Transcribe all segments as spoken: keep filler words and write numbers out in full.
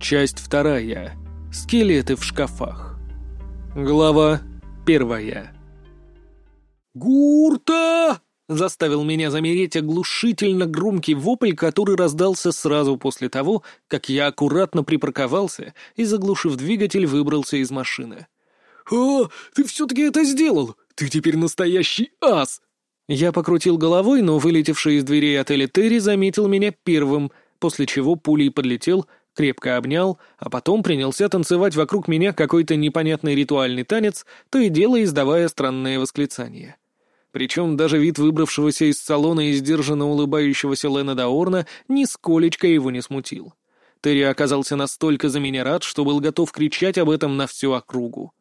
Часть вторая. Скелеты в шкафах. Глава первая. «Гурта!» — заставил меня замереть оглушительно громкий вопль, который раздался сразу после того, как я аккуратно припарковался и, заглушив двигатель, выбрался из машины. «А, ты все-таки это сделал! Ты теперь настоящий ас!» Я покрутил головой, но вылетевший из дверей отеля Терри заметил меня первым, после чего пулей подлетел, крепко обнял, а потом принялся танцевать вокруг меня какой-то непонятный ритуальный танец, то и дело издавая странные восклицания. Причем даже вид выбравшегося из салона и сдержанно улыбающегося Лена Даорна нисколечко его не смутил. Терри оказался настолько за меня рад, что был готов кричать об этом на всю округу.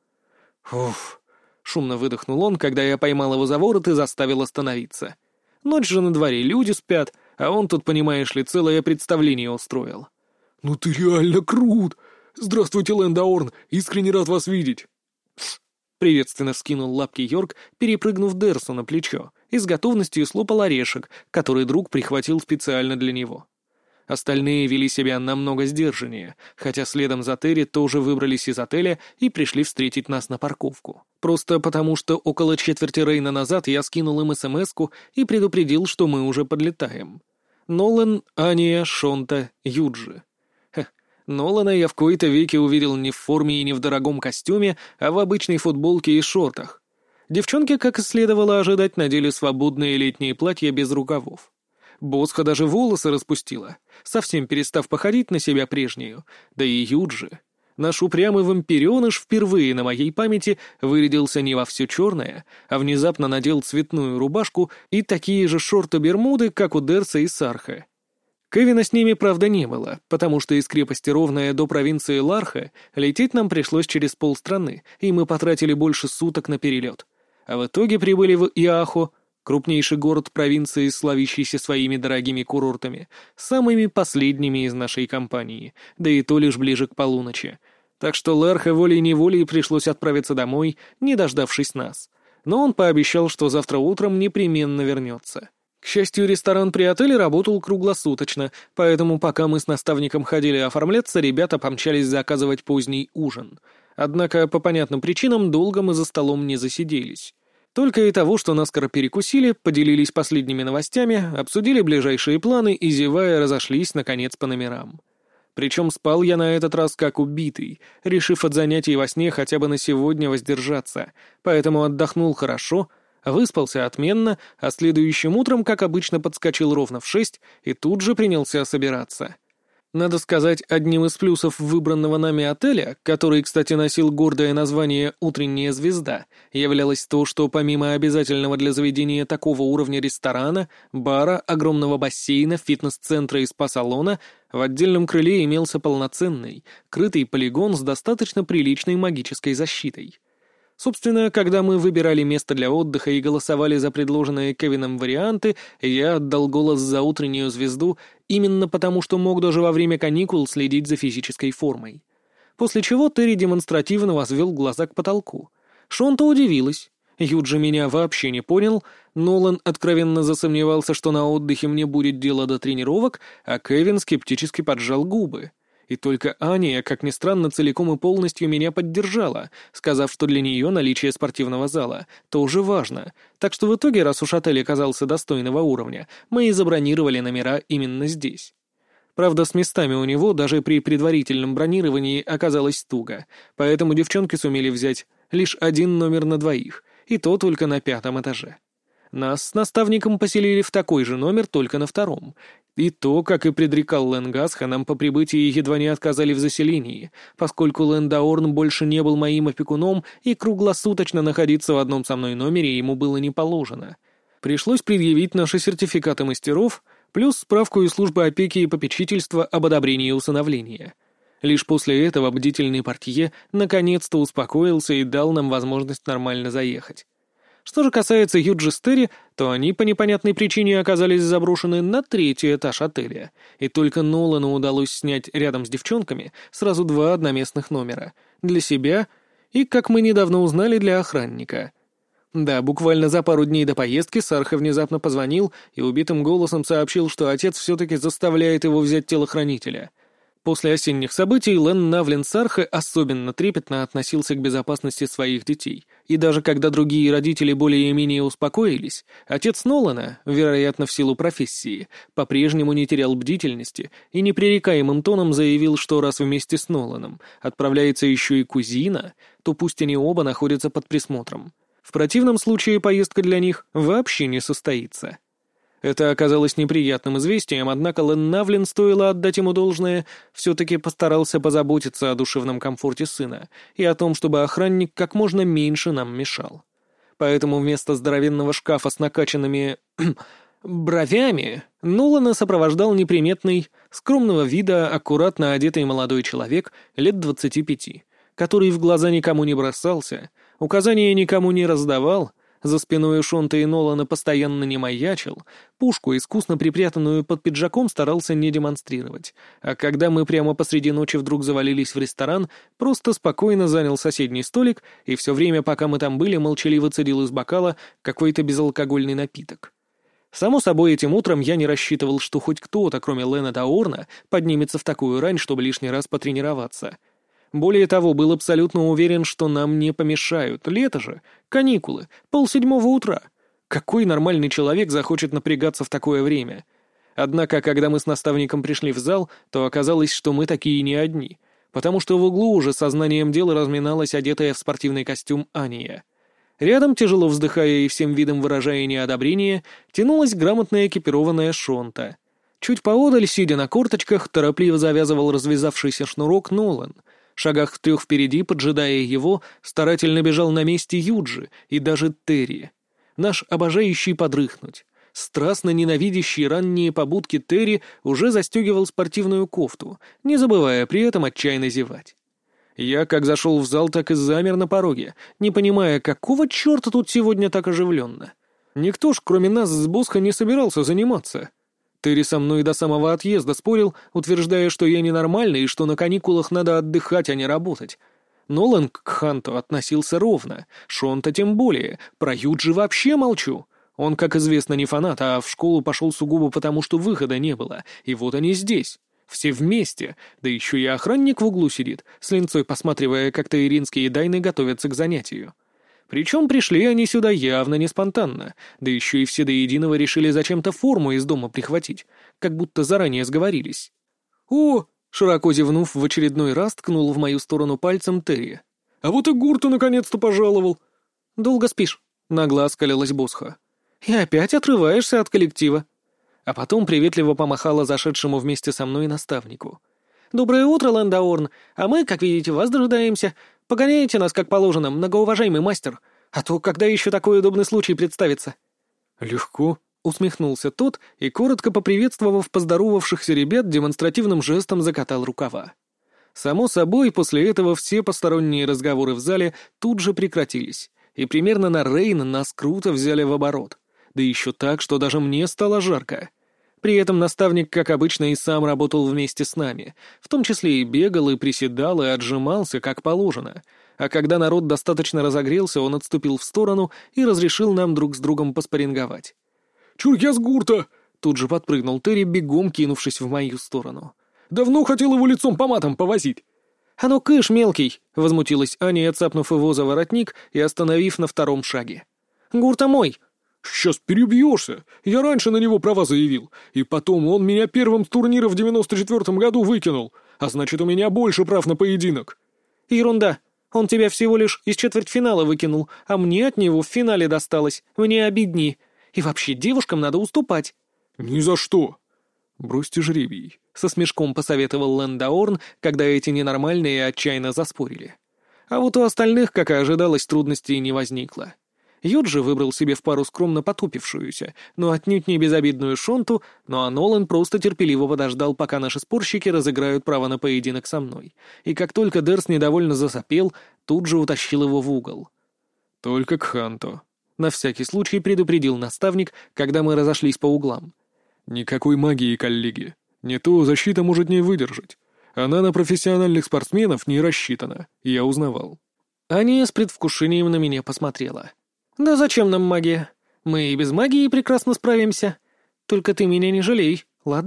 «Уф!» — шумно выдохнул он, когда я поймал его за ворот и заставил остановиться. Ночь же на дворе, люди спят, а он тут, понимаешь ли, целое представление устроил. «Ну ты реально крут! Здравствуйте, Лэн Даорн! Искренне рад вас видеть!» Приветственно вскинул лапки Йорк, перепрыгнув Дерсу на плечо, и с готовностью слопал орешек, который друг прихватил специально для него. Остальные вели себя намного сдержаннее, хотя следом за Терри тоже выбрались из отеля и пришли встретить нас на парковку. Просто потому, что около четверти Рейна назад я скинул им смс-ку и предупредил, что мы уже подлетаем. Нолан, Ания, Шонта, Юджи. Нолана я в кои-то веки увидел не в форме и не в дорогом костюме, а в обычной футболке и шортах. Девчонки, как и следовало ожидать, надели свободные летние платья без рукавов. Босха даже волосы распустила, совсем перестав походить на себя прежнюю. Да и Юджи, наш упрямый вампиреныш, впервые на моей памяти вырядился не во все черное, а внезапно надел цветную рубашку и такие же шорты-бермуды, как у Дерса и Сарха. Кевина с ними, правда, не было, потому что из крепости Ровная до провинции Ларха лететь нам пришлось через полстраны, и мы потратили больше суток на перелет. А в итоге прибыли в Иахо, крупнейший город провинции, славящийся своими дорогими курортами, самыми последними из нашей компании, да и то лишь ближе к полуночи. Так что Ларха волей-неволей пришлось отправиться домой, не дождавшись нас. Но он пообещал, что завтра утром непременно вернется. К счастью, ресторан при отеле работал круглосуточно, поэтому пока мы с наставником ходили оформляться, ребята помчались заказывать поздний ужин. Однако, по понятным причинам, долго мы за столом не засиделись. Только и того, что наскоро перекусили, поделились последними новостями, обсудили ближайшие планы и, зевая, разошлись, наконец, по номерам. Причем спал я на этот раз как убитый, решив от занятий во сне хотя бы на сегодня воздержаться, поэтому отдохнул хорошо, выспался отменно, а следующим утром, как обычно, подскочил ровно в шесть и тут же принялся собираться. Надо сказать, одним из плюсов выбранного нами отеля, который, кстати, носил гордое название «Утренняя звезда», являлось то, что помимо обязательного для заведения такого уровня ресторана, бара, огромного бассейна, фитнес-центра и спа-салона, в отдельном крыле имелся полноценный, крытый полигон с достаточно приличной магической защитой. Собственно, когда мы выбирали место для отдыха и голосовали за предложенные Кевином варианты, я отдал голос за «Утреннюю звезду» именно потому, что мог даже во время каникул следить за физической формой. После чего Терри демонстративно возвел глаза к потолку. Шонта удивилась. Юджи меня вообще не понял. Нолан откровенно засомневался, что на отдыхе мне будет дело до тренировок, а Кевин скептически поджал губы. И только Аня, как ни странно, целиком и полностью меня поддержала, сказав, что для нее наличие спортивного зала тоже важно. Так что в итоге, раз уж отель оказался достойного уровня, мы и забронировали номера именно здесь. Правда, с местами у него даже при предварительном бронировании оказалось туго, поэтому девчонки сумели взять лишь один номер на двоих, и то только на пятом этаже. Нас с наставником поселили в такой же номер, только на втором. И то, как и предрекал Ленгасха, нам по прибытии едва не отказали в заселении, поскольку Лэн Даорн больше не был моим опекуном, и круглосуточно находиться в одном со мной номере ему было не положено. Пришлось предъявить наши сертификаты мастеров, плюс справку из службы опеки и попечительства об одобрении усыновления. Лишь после этого бдительный портье наконец-то успокоился и дал нам возможность нормально заехать. Что же касается Юджи с Терри, то они по непонятной причине оказались заброшены на третий этаж отеля, и только Нолану удалось снять рядом с девчонками сразу два одноместных номера — для себя и, как мы недавно узнали, для охранника. Да, буквально за пару дней до поездки Сарха внезапно позвонил и убитым голосом сообщил, что отец все-таки заставляет его взять телохранителя. После осенних событий Лен Навлин Сархе особенно трепетно относился к безопасности своих детей, и даже когда другие родители более-менее успокоились, отец Нолана, вероятно в силу профессии, по-прежнему не терял бдительности и непререкаемым тоном заявил, что раз вместе с Ноланом отправляется еще и кузина, то пусть они оба находятся под присмотром. В противном случае поездка для них вообще не состоится. Это оказалось неприятным известием, однако Лен Навлин, стоило отдать ему должное, все-таки постарался позаботиться о душевном комфорте сына и о том, чтобы охранник как можно меньше нам мешал. Поэтому вместо здоровенного шкафа с накачанными бровями Нолана сопровождал неприметный, скромного вида, аккуратно одетый молодой человек лет двадцати пяти, который в глаза никому не бросался, указания никому не раздавал, за спиной у Шонта и Нолана постоянно не маячил, пушку, искусно припрятанную под пиджаком, старался не демонстрировать, а когда мы прямо посреди ночи вдруг завалились в ресторан, просто спокойно занял соседний столик и все время, пока мы там были, молчаливо цедил из бокала какой-то безалкогольный напиток. Само собой, этим утром я не рассчитывал, что хоть кто-то, кроме Лена Даорна, поднимется в такую рань, чтобы лишний раз потренироваться. Более того, был абсолютно уверен, что нам не помешают. Лето же, каникулы, полседьмого утра. Какой нормальный человек захочет напрягаться в такое время? Однако, когда мы с наставником пришли в зал, то оказалось, что мы такие не одни, потому что в углу уже сознанием дела разминалась одетая в спортивный костюм Ания. Рядом, тяжело вздыхая и всем видом выражая неодобрение, тянулась грамотно экипированная Шонта. Чуть поодаль, сидя на корточках, торопливо завязывал развязавшийся шнурок Нолан. Шагах в трех впереди, поджидая его, старательно бежал на месте Юджи и даже Терри. Наш обожающий подрыхнуть, страстно ненавидящий ранние побудки Терри уже застегивал спортивную кофту, не забывая при этом отчаянно зевать. Я как зашел в зал, так и замер на пороге, не понимая, какого черта тут сегодня так оживленно. Никто ж, кроме нас с Босха, не собирался заниматься. Терри со мной до самого отъезда спорил, утверждая, что я ненормальный и что на каникулах надо отдыхать, а не работать. Нолан к Ханту относился ровно, Шонта тем более, про Юджи вообще молчу. Он, как известно, не фанат, а в школу пошел сугубо потому, что выхода не было, и вот они здесь, все вместе, да еще и охранник в углу сидит, с линцой посматривая, как таиринские дайны готовятся к занятию. Причем пришли они сюда явно не спонтанно, да еще и все до единого решили зачем-то форму из дома прихватить, как будто заранее сговорились. «О!» — широко зевнув, в очередной раз ткнул в мою сторону пальцем Терри. «А вот и Гурта наконец-то пожаловал!» «Долго спишь?» — нагло оскалилась Босха. «И опять отрываешься от коллектива!» А потом приветливо помахала зашедшему вместе со мной наставнику. «Доброе утро, Лен Даорн, а мы, как видите, вас дожидаемся. Погоняйте нас, как положено, многоуважаемый мастер, а то когда еще такой удобный случай представится?» «Легко», — усмехнулся тот и, коротко поприветствовав поздоровавшихся ребят, демонстративным жестом закатал рукава. Само собой, после этого все посторонние разговоры в зале тут же прекратились, и примерно на Рейн нас круто взяли в оборот, да еще так, что даже мне стало жарко. При этом наставник, как обычно, и сам работал вместе с нами, в том числе и бегал, и приседал, и отжимался, как положено. А когда народ достаточно разогрелся, он отступил в сторону и разрешил нам друг с другом поспарринговать. «Чур, я с Гурта!» — тут же подпрыгнул Терри, бегом кинувшись в мою сторону. «Давно хотел его лицом по матам повозить!» «А ну кыш, мелкий!» — возмутилась Аня, отцапнув его за воротник и остановив на втором шаге. «Гурта мой!» «Сейчас перебьешься! Я раньше на него права заявил, и потом он меня первым с турнира в девяносто четвертом году выкинул, а значит, у меня больше прав на поединок». «Ерунда! Он тебя всего лишь из четвертьфинала выкинул, а мне от него в финале досталось, мне обидней. И вообще, девушкам надо уступать». «Ни за что!» «Бросьте жребий», — со смешком посоветовал Лен Даорн, когда эти ненормальные отчаянно заспорили. А вот у остальных, как и ожидалось, трудностей не возникло. Юджи выбрал себе в пару скромно потупившуюся, но отнюдь не безобидную Шонту, ну а Нолан просто терпеливо подождал, пока наши спорщики разыграют право на поединок со мной. И как только Дерс недовольно засопел, тут же утащил его в угол. «Только к Ханту», — на всякий случай предупредил наставник, когда мы разошлись по углам. «Никакой магии, коллеги. Не то защита может не выдержать. Она на профессиональных спортсменов не рассчитана, я узнавал». Аня с предвкушением на меня посмотрела. «Да зачем нам магия? Мы и без магии прекрасно справимся. Только ты меня не жалей, ладно?»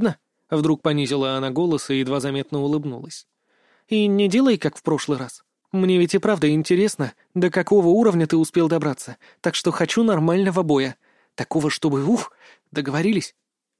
Вдруг понизила она голос и едва заметно улыбнулась. «И не делай, как в прошлый раз. Мне ведь и правда интересно, до какого уровня ты успел добраться, так что хочу нормального боя. Такого, чтобы... Ух, договорились?»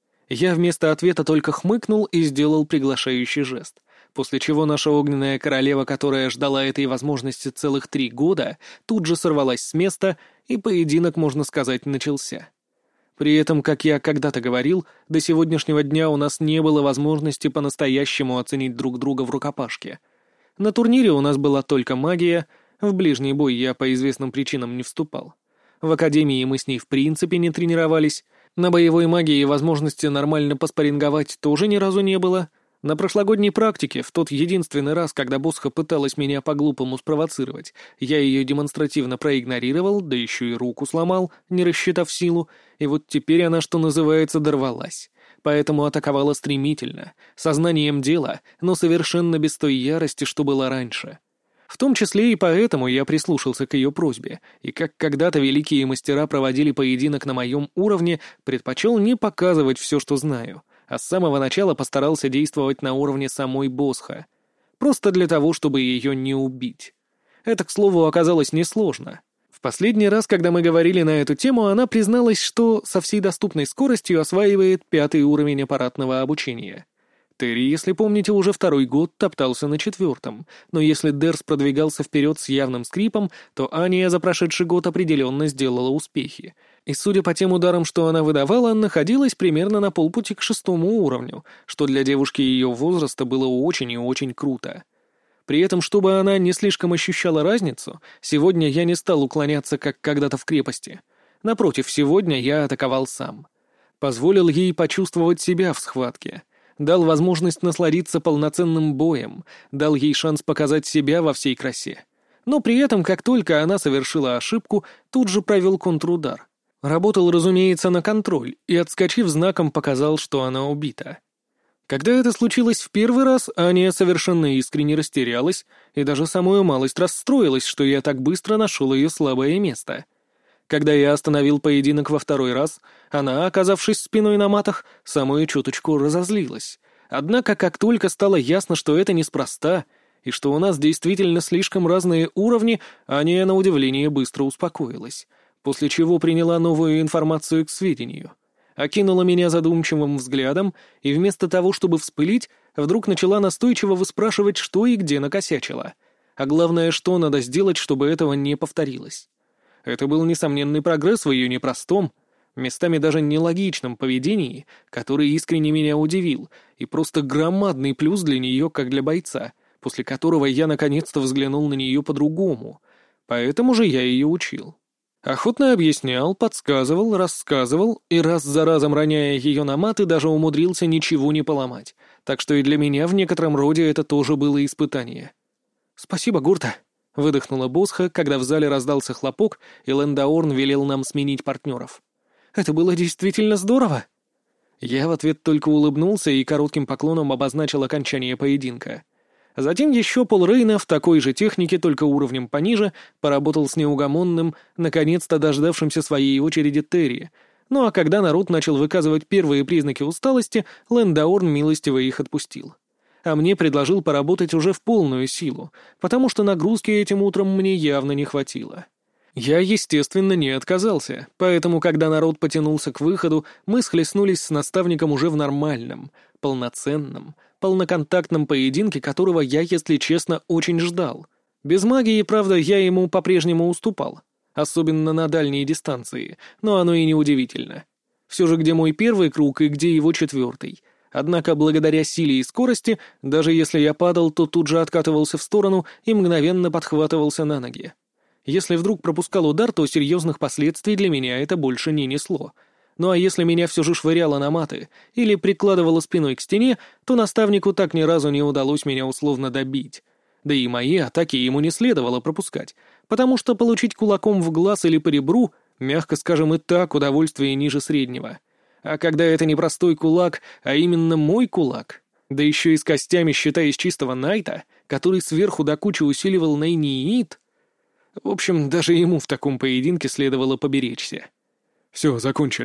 Я вместо ответа только хмыкнул и сделал приглашающий жест, после чего наша огненная королева, которая ждала этой возможности целых три года, тут же сорвалась с места, и поединок, можно сказать, начался. При этом, как я когда-то говорил, до сегодняшнего дня у нас не было возможности по-настоящему оценить друг друга в рукопашке. На турнире у нас была только магия, в ближний бой я по известным причинам не вступал. В академии мы с ней в принципе не тренировались, на боевой магии возможности нормально поспарринговать тоже ни разу не было. На прошлогодней практике, в тот единственный раз, когда Босха пыталась меня по-глупому спровоцировать, я ее демонстративно проигнорировал, да еще и руку сломал, не рассчитав силу, и вот теперь она, что называется, дорвалась. Поэтому атаковала стремительно, сознанием дела, но совершенно без той ярости, что было раньше. В том числе и поэтому я прислушался к ее просьбе, и как когда-то великие мастера проводили поединок на моем уровне, предпочел не показывать все, что знаю, а с самого начала постарался действовать на уровне самой Босха. Просто для того, чтобы ее не убить. Это, к слову, оказалось несложно. В последний раз, когда мы говорили на эту тему, она призналась, что со всей доступной скоростью осваивает пятый уровень аппаратного обучения. Терри, если помните, уже второй год топтался на четвертом, но если Дерс продвигался вперед с явным скрипом, то Ания за прошедший год определенно сделала успехи. И, судя по тем ударам, что она выдавала, находилась примерно на полпути к шестому уровню, что для девушки ее возраста было очень и очень круто. При этом, чтобы она не слишком ощущала разницу, сегодня я не стал уклоняться, как когда-то в крепости. Напротив, сегодня я атаковал сам. Позволил ей почувствовать себя в схватке. Дал возможность насладиться полноценным боем, дал ей шанс показать себя во всей красе. Но при этом, как только она совершила ошибку, тут же провел контрудар. Работал, разумеется, на контроль, и, отскочив знаком, показал, что она убита. Когда это случилось в первый раз, Аня совершенно искренне растерялась и даже самую малость расстроилась, что я так быстро нашел ее слабое место. Когда я остановил поединок во второй раз, она, оказавшись спиной на матах, самую чуточку разозлилась. Однако, как только стало ясно, что это неспроста, и что у нас действительно слишком разные уровни, Аня, на удивление, быстро успокоилась, после чего приняла новую информацию к сведению. Окинула меня задумчивым взглядом и вместо того, чтобы вспылить, вдруг начала настойчиво выспрашивать, что и где накосячила. А главное, что надо сделать, чтобы этого не повторилось. Это был несомненный прогресс в ее непростом, местами даже нелогичном поведении, который искренне меня удивил, и просто громадный плюс для нее, как для бойца, после которого я наконец-то взглянул на нее по-другому. Поэтому же я ее учил. Охотно объяснял, подсказывал, рассказывал, и раз за разом роняя ее на маты, даже умудрился ничего не поломать, так что и для меня в некотором роде это тоже было испытание. «Спасибо, Гурта», — выдохнула Босха, когда в зале раздался хлопок, и Лендаорн велел нам сменить партнеров. «Это было действительно здорово!» Я в ответ только улыбнулся и коротким поклоном обозначил окончание поединка. Затем еще Пол Рейна в такой же технике, только уровнем пониже, поработал с неугомонным, наконец-то дождавшимся своей очереди Терри. Ну а когда народ начал выказывать первые признаки усталости, Лендаорн милостиво их отпустил. А мне предложил поработать уже в полную силу, потому что нагрузки этим утром мне явно не хватило. Я, естественно, не отказался, поэтому, когда народ потянулся к выходу, мы схлестнулись с наставником уже в нормальном, полноценном, полноконтактном поединке, которого я, если честно, очень ждал. Без магии, правда, я ему по-прежнему уступал, особенно на дальние дистанции, но оно и не удивительно. Все же где мой первый круг и где его четвертый. Однако, благодаря силе и скорости, даже если я падал, то тут же откатывался в сторону и мгновенно подхватывался на ноги. Если вдруг пропускал удар, то серьезных последствий для меня это больше не несло. Ну а если меня все же швыряло на маты или прикладывало спиной к стене, то наставнику так ни разу не удалось меня условно добить. Да и мои атаки ему не следовало пропускать, потому что получить кулаком в глаз или по ребру, мягко скажем, и так удовольствие ниже среднего. А когда это не простой кулак, а именно мой кулак, да еще и с костями, считай, из чистого найта, который сверху до кучи усиливал Найниит, в общем, даже ему в таком поединке следовало поберечься. «Все, закончили».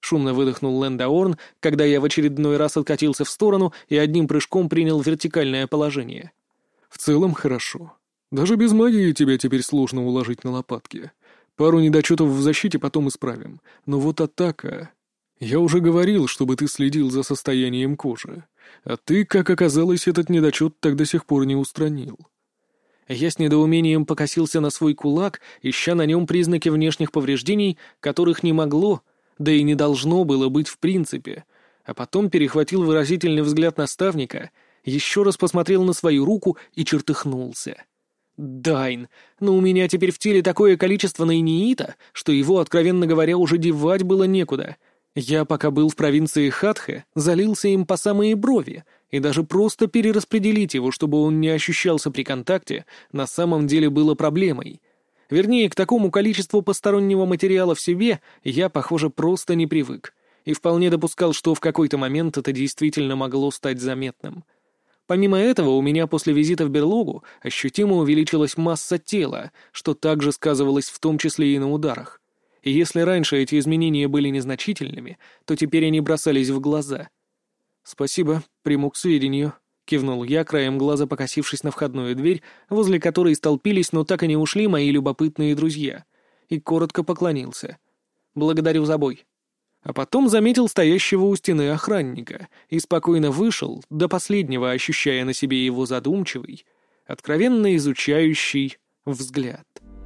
шумно выдохнул Лэндаорн, когда я в очередной раз откатился в сторону и одним прыжком принял вертикальное положение. «В целом хорошо. Даже без магии тебя теперь сложно уложить на лопатки. Пару недочетов в защите потом исправим. Но вот атака... Я уже говорил, чтобы ты следил за состоянием кожи. А ты, как оказалось, этот недочет так до сих пор не устранил». Я с недоумением покосился на свой кулак, ища на нем признаки внешних повреждений, которых не могло, да и не должно было быть в принципе, а потом перехватил выразительный взгляд наставника, еще раз посмотрел на свою руку и чертыхнулся. «Дайн, но у меня теперь в теле такое количество найниита, что его, откровенно говоря, уже девать было некуда. Я, пока был в провинции Хатхе, залился им по самые брови, и даже просто перераспределить его, чтобы он не ощущался при контакте, на самом деле было проблемой. Вернее, к такому количеству постороннего материала в себе я, похоже, просто не привык, и вполне допускал, что в какой-то момент это действительно могло стать заметным. Помимо этого, у меня после визита в берлогу ощутимо увеличилась масса тела, что также сказывалось в том числе и на ударах. И если раньше эти изменения были незначительными, то теперь они бросались в глаза. «Спасибо, приму к сведению», — кивнул я, краем глаза покосившись на входную дверь, возле которой столпились, но так и не ушли мои любопытные друзья, и коротко поклонился. «Благодарю за бой». А потом заметил стоящего у стены охранника и спокойно вышел, до последнего ощущая на себе его задумчивый, откровенно изучающий взгляд.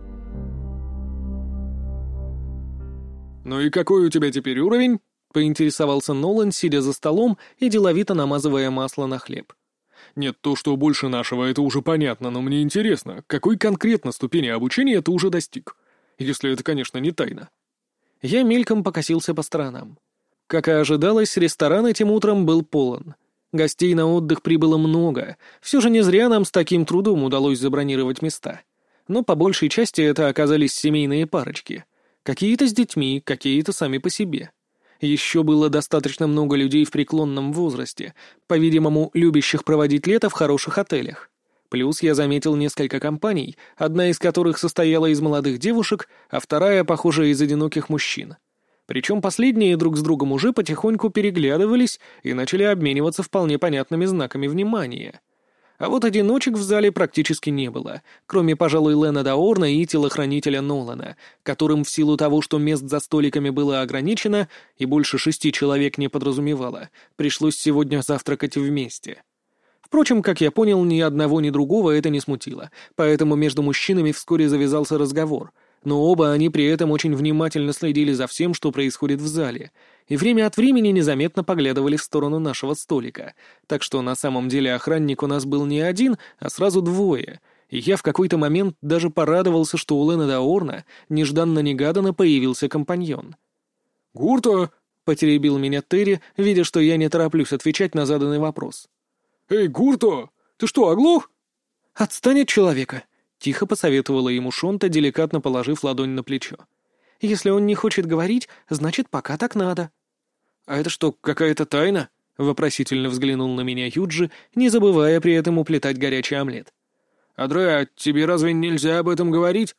«Ну и какой у тебя теперь уровень?» — поинтересовался Нолан, сидя за столом и деловито намазывая масло на хлеб. «Нет, то, что больше нашего, это уже понятно, но мне интересно, какой конкретно ступени обучения ты уже достиг? Если это, конечно, не тайна». Я мельком покосился по сторонам. Как и ожидалось, ресторан этим утром был полон. Гостей на отдых прибыло много, все же не зря нам с таким трудом удалось забронировать места. Но по большей части это оказались семейные парочки. Какие-то с детьми, какие-то сами по себе. Еще было достаточно много людей в преклонном возрасте, по-видимому, любящих проводить лето в хороших отелях. Плюс я заметил несколько компаний, одна из которых состояла из молодых девушек, а вторая, похоже, из одиноких мужчин. Причем последние друг с другом уже потихоньку переглядывались и начали обмениваться вполне понятными знаками внимания. А вот одиночек в зале практически не было, кроме, пожалуй, Лэндаорна и телохранителя Нолана, которым в силу того, что мест за столиками было ограничено и больше шести человек не подразумевало, пришлось сегодня завтракать вместе. Впрочем, как я понял, ни одного, ни другого это не смутило, поэтому между мужчинами вскоре завязался разговор, но оба они при этом очень внимательно следили за всем, что происходит в зале, и время от времени незаметно поглядывали в сторону нашего столика, так что на самом деле охранник у нас был не один, а сразу двое, и я в какой-то момент даже порадовался, что у Лэндаорна нежданно-негаданно появился компаньон. «Гурто!» — потеребил меня Терри, видя, что я не тороплюсь отвечать на заданный вопрос. «Эй, Гурто, ты что, оглох?» «Отстань от человека», — тихо посоветовала ему Шонта, деликатно положив ладонь на плечо. «Если он не хочет говорить, значит, пока так надо». «А это что, какая-то тайна?» — вопросительно взглянул на меня Юджи, не забывая при этом уплетать горячий омлет. «Адре, тебе разве нельзя об этом говорить?»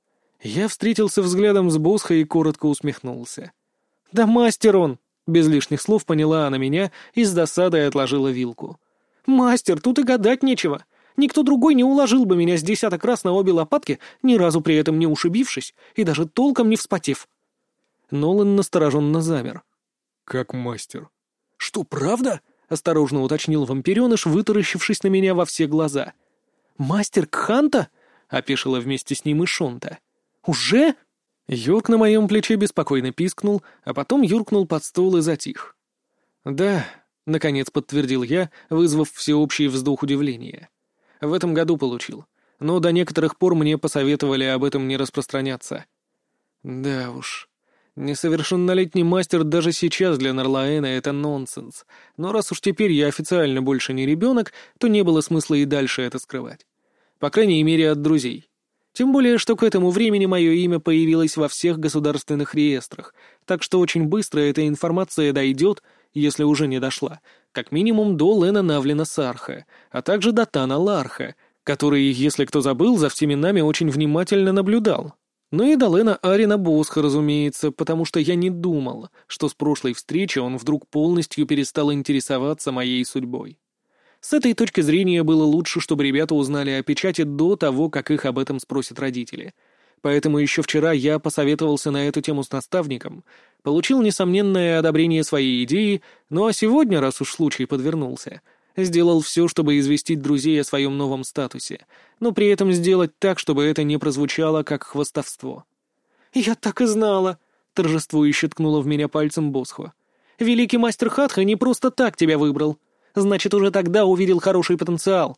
Я встретился взглядом с Босхой и коротко усмехнулся. «Да мастер он!» — без лишних слов поняла она меня и с досадой отложила вилку. «Мастер, тут и гадать нечего. Никто другой не уложил бы меня с десяток раз на обе лопатки, ни разу при этом не ушибившись и даже толком не вспотев». Нолан настороженно замер. «Как мастер?» «Что, правда?» — осторожно уточнил вампиреныш, вытаращившись на меня во все глаза. «Мастер Кханта?» — опешила вместе с ним и Шонта. «Уже?» Йорк на моем плече беспокойно пискнул, а потом юркнул под стол и затих. «Да», — наконец подтвердил я, вызвав всеобщий вздох удивления. «В этом году получил, но до некоторых пор мне посоветовали об этом не распространяться». «Да уж, несовершеннолетний мастер даже сейчас для Нарлаэна — это нонсенс, но раз уж теперь я официально больше не ребенок, то не было смысла и дальше это скрывать. По крайней мере, от друзей. Тем более, что к этому времени мое имя появилось во всех государственных реестрах, так что очень быстро эта информация дойдет, если уже не дошла, как минимум до Лена Навлина Сарха, а также до Тана Ларха, который, если кто забыл, за всеми нами очень внимательно наблюдал. Ну и Далена Арина Босха, разумеется, потому что я не думал, что с прошлой встречи он вдруг полностью перестал интересоваться моей судьбой. С этой точки зрения было лучше, чтобы ребята узнали о печати до того, как их об этом спросят родители. Поэтому еще вчера я посоветовался на эту тему с наставником, получил несомненное одобрение своей идеи, ну а сегодня, раз уж случай подвернулся, сделал все, чтобы известить друзей о своем новом статусе, но при этом сделать так, чтобы это не прозвучало как хвастовство. «Я так и знала!» — торжествующе ткнула в меня пальцем Босхо. «Великий мастер Хатха не просто так тебя выбрал. Значит, уже тогда увидел хороший потенциал».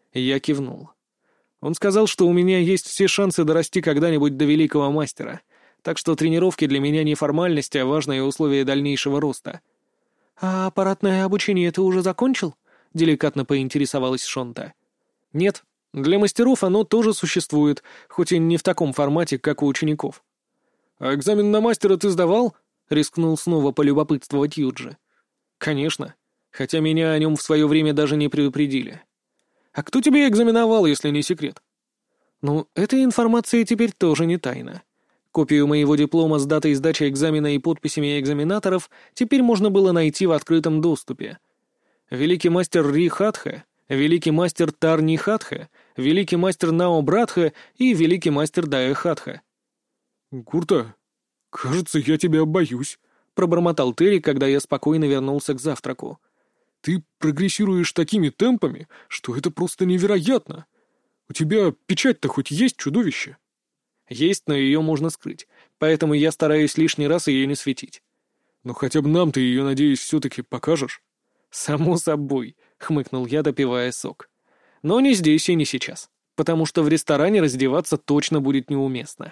Я кивнул. Он сказал, что у меня есть все шансы дорасти когда-нибудь до великого мастера, так что тренировки для меня не формальность, а важное условие дальнейшего роста. «А аппаратное обучение ты уже закончил?» — деликатно поинтересовалась Шонта. «Нет, для мастеров оно тоже существует, хоть и не в таком формате, как у учеников». «А экзамен на мастера ты сдавал?» — рискнул снова полюбопытствовать Юджи. «Конечно, хотя меня о нем в свое время даже не предупредили». «А кто тебя экзаменовал, если не секрет?» «Ну, эта информация теперь тоже не тайна. Копию моего диплома с датой сдачи экзамена и подписями экзаменаторов теперь можно было найти в открытом доступе. Великий мастер Ри Хатха, великий мастер Тарни Хатха, великий мастер Нао Братха и великий мастер Дая Хатха». «Гурта, кажется, я тебя боюсь», — пробормотал Терри, когда я спокойно вернулся к завтраку. «Ты прогрессируешь такими темпами, что это просто невероятно. У тебя печать-то хоть есть, чудовище?» «Есть, но ее можно скрыть, поэтому я стараюсь лишний раз ее не светить». «Но хотя бы нам ты ее, надеюсь, все-таки покажешь?» «Само собой», — хмыкнул я, допивая сок. «Но не здесь и не сейчас, потому что в ресторане раздеваться точно будет неуместно».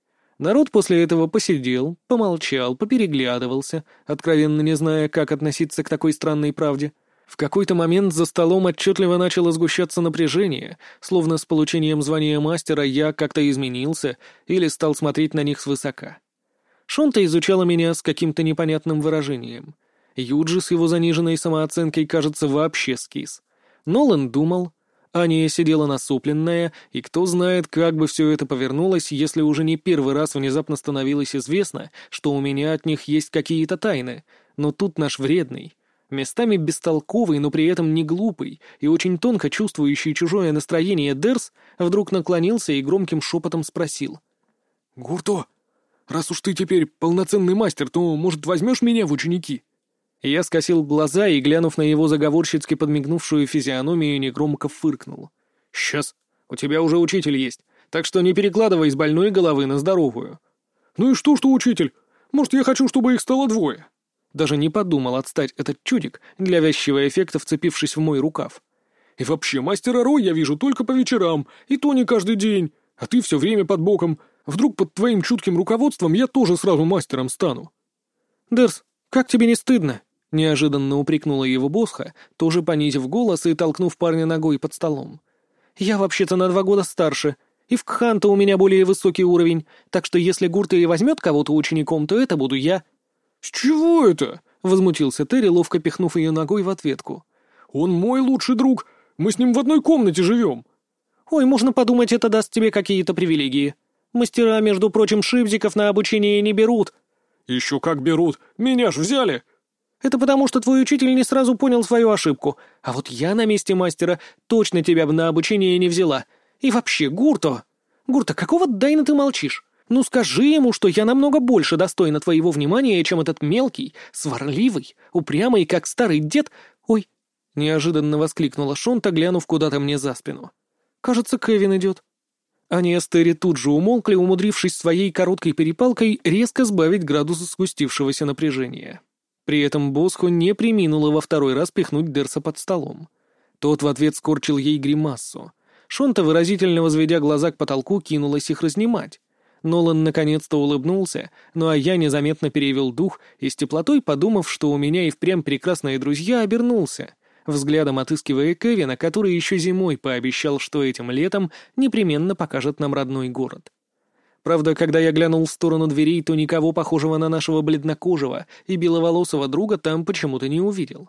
Народ после этого посидел, помолчал, попереглядывался, откровенно не зная, как относиться к такой странной правде. В какой-то момент за столом отчетливо начало сгущаться напряжение, словно с получением звания мастера я как-то изменился или стал смотреть на них свысока. Шонта изучала меня с каким-то непонятным выражением. Юджи с его заниженной самооценкой, кажется, вообще скис. Нолан думал. Аня сидела насупленная, и кто знает, как бы все это повернулось, если уже не первый раз внезапно становилось известно, что у меня от них есть какие-то тайны. Но тут наш вредный, местами бестолковый, но при этом не глупый и очень тонко чувствующий чужое настроение Дерс вдруг наклонился и громким шепотом спросил. «Гурто, раз уж ты теперь полноценный мастер, то, может, возьмешь меня в ученики?» Я скосил глаза и, глянув на его заговорщицки подмигнувшую физиономию, негромко фыркнул. «Сейчас, у тебя уже учитель есть, так что не перекладывай с больной головы на здоровую». «Ну и что, что учитель? Может, я хочу, чтобы их стало двое?» Даже не подумал отстать этот чудик, для вязчего эффекта вцепившись в мой рукав. «И вообще, мастера Ро я вижу только по вечерам, и то не каждый день, а ты все время под боком. Вдруг под твоим чутким руководством я тоже сразу мастером стану?» «Дерс, как тебе не стыдно?» — неожиданно упрекнула его Босха, тоже понизив голос и толкнув парня ногой под столом. «Я вообще-то на два года старше, и в Кханта у меня более высокий уровень, так что если Гурта и возьмет кого-то учеником, то это буду я». «С чего это?» — возмутился Терри, ловко пихнув ее ногой в ответку. «Он мой лучший друг, мы с ним в одной комнате живем». «Ой, можно подумать, это даст тебе какие-то привилегии. Мастера, между прочим, шипзиков на обучение не берут». «Еще как берут, меня ж взяли». «Это потому, что твой учитель не сразу понял свою ошибку. А вот я на месте мастера точно тебя бы на обучение не взяла. И вообще, Гурто... Гурто, какого дайна ты молчишь? Ну скажи ему, что я намного больше достойна твоего внимания, чем этот мелкий, сварливый, упрямый, как старый дед... Ой!» — неожиданно воскликнула Шонта, глянув куда-то мне за спину. «Кажется, Кевин идет». Аня и Терри тут же умолкли, умудрившись своей короткой перепалкой резко сбавить градус спустившегося напряжения. При этом Босхо не преминула во второй раз пихнуть Дерса под столом. Тот в ответ скорчил ей гримассу. Шонта, выразительно возведя глаза к потолку, кинулась их разнимать. Нолан наконец-то улыбнулся, ну а я незаметно перевел дух и с теплотой, подумав, что у меня и впрямь прекрасные друзья, обернулся, взглядом отыскивая Кевина, который еще зимой пообещал, что этим летом непременно покажет нам родной город. Правда, когда я глянул в сторону дверей, то никого похожего на нашего бледнокожего и беловолосого друга там почему-то не увидел.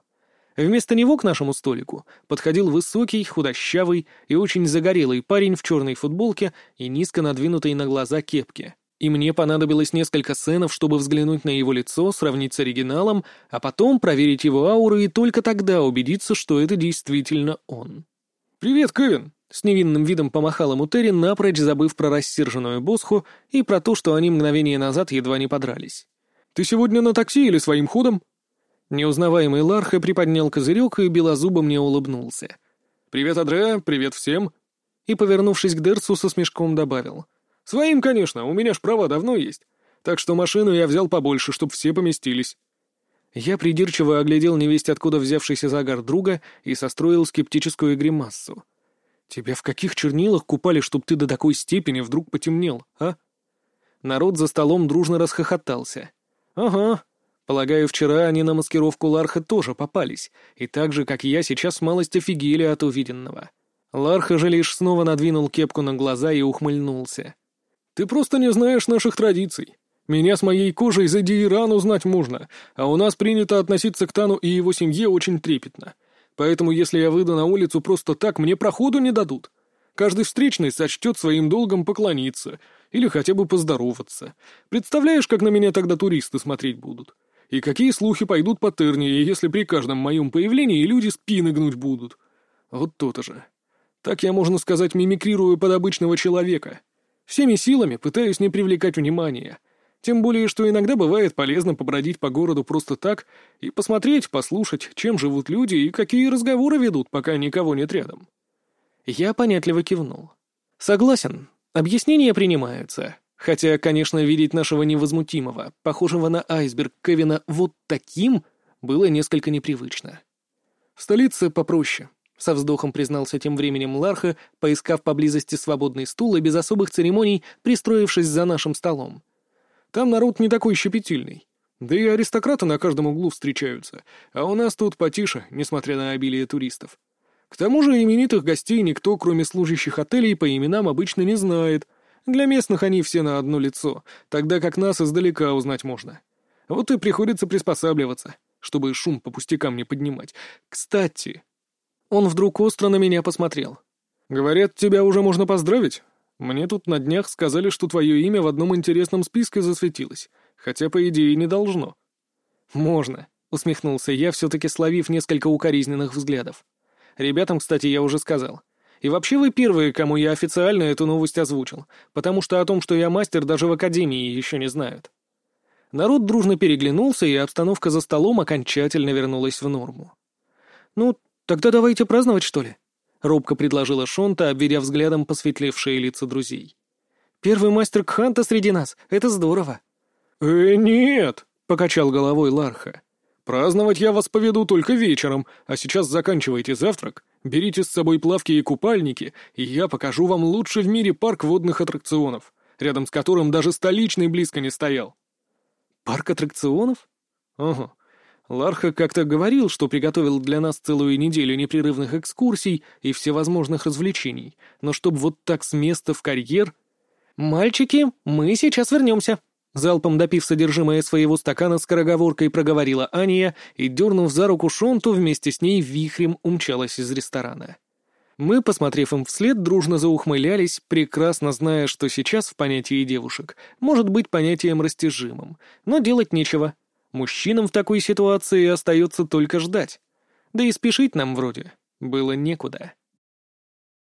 Вместо него к нашему столику подходил высокий, худощавый и очень загорелый парень в черной футболке и низко надвинутой на глаза кепке. И мне понадобилось несколько сценов, чтобы взглянуть на его лицо, сравнить с оригиналом, а потом проверить его ауру и только тогда убедиться, что это действительно он. «Привет, Кевин!» — с невинным видом помахал ему Терри, напрочь забыв про рассерженную Босху и про то, что они мгновение назад едва не подрались. «Ты сегодня на такси или своим ходом?» Неузнаваемый Ларха приподнял козырек и белозубо мне улыбнулся. «Привет, Адреа, привет всем!» И, повернувшись к Дерцу, со смешком добавил. «Своим, конечно, у меня ж права давно есть. Так что машину я взял побольше, чтоб все поместились». Я придирчиво оглядел невесть откуда взявшийся загар друга и состроил скептическую гримассу. «Тебя в каких чернилах купали, чтоб ты до такой степени вдруг потемнел, а?» Народ за столом дружно расхохотался. «Ага. Полагаю, вчера они на маскировку Ларха тоже попались, и так же, как я, сейчас малость офигели от увиденного». Ларха же лишь снова надвинул кепку на глаза и ухмыльнулся. «Ты просто не знаешь наших традиций. Меня с моей кожей за Дейран узнать можно, а у нас принято относиться к Тану и его семье очень трепетно. Поэтому если я выйду на улицу просто так, мне проходу не дадут. Каждый встречный сочтет своим долгом поклониться или хотя бы поздороваться. Представляешь, как на меня тогда туристы смотреть будут? И какие слухи пойдут по Тернии, если при каждом моем появлении люди спины гнуть будут? Вот то-то же. Так я, можно сказать, мимикрирую под обычного человека. Всеми силами пытаюсь не привлекать внимания. Тем более, что иногда бывает полезно побродить по городу просто так и посмотреть, послушать, чем живут люди и какие разговоры ведут, пока никого нет рядом». Я понятливо кивнул. «Согласен. Объяснения принимаются. Хотя, конечно, видеть нашего невозмутимого, похожего на айсберг Кевина вот таким, было несколько непривычно. В столице попроще». Со вздохом признался тем временем Ларха, поискав поблизости свободный стул и без особых церемоний пристроившись за нашим столом. «Там народ не такой щепетильный. Да и аристократы на каждом углу встречаются, а у нас тут потише, несмотря на обилие туристов. К тому же именитых гостей никто, кроме служащих отелей, по именам обычно не знает. Для местных они все на одно лицо, тогда как нас издалека узнать можно. Вот и приходится приспосабливаться, чтобы шум по пустякам не поднимать. Кстати...» Он вдруг остро на меня посмотрел. «Говорят, тебя уже можно поздравить? Мне тут на днях сказали, что твое имя в одном интересном списке засветилось, хотя, по идее, не должно». «Можно», — усмехнулся я, все-таки словив несколько укоризненных взглядов. «Ребятам, кстати, я уже сказал. И вообще вы первые, кому я официально эту новость озвучил, потому что о том, что я мастер, даже в академии еще не знают». Народ дружно переглянулся, и обстановка за столом окончательно вернулась в норму. «Ну, тогда давайте праздновать, что ли?» — робко предложила Шонта, обведя взглядом посветлевшие лица друзей. «Первый мастер Кханта среди нас — это здорово!» «Э, нет!» — покачал головой Ларха. «Праздновать я вас поведу только вечером, а сейчас заканчивайте завтрак, берите с собой плавки и купальники, и я покажу вам лучший в мире парк водных аттракционов, рядом с которым даже столичный близко не стоял». «Парк аттракционов?» «Ага. Ларха как-то говорил, что приготовил для нас целую неделю непрерывных экскурсий и всевозможных развлечений, но чтоб вот так с места в карьер...» «Мальчики, мы сейчас вернемся», — залпом допив содержимое своего стакана скороговоркой проговорила Аня и, дернув за руку Шонту, вместе с ней вихрем умчалась из ресторана. Мы, посмотрев им вслед, дружно заухмылялись, прекрасно зная, что сейчас в понятии девушек может быть понятием растяжимым, но делать нечего. Мужчинам в такой ситуации остается только ждать. Да и спешить нам вроде было некуда.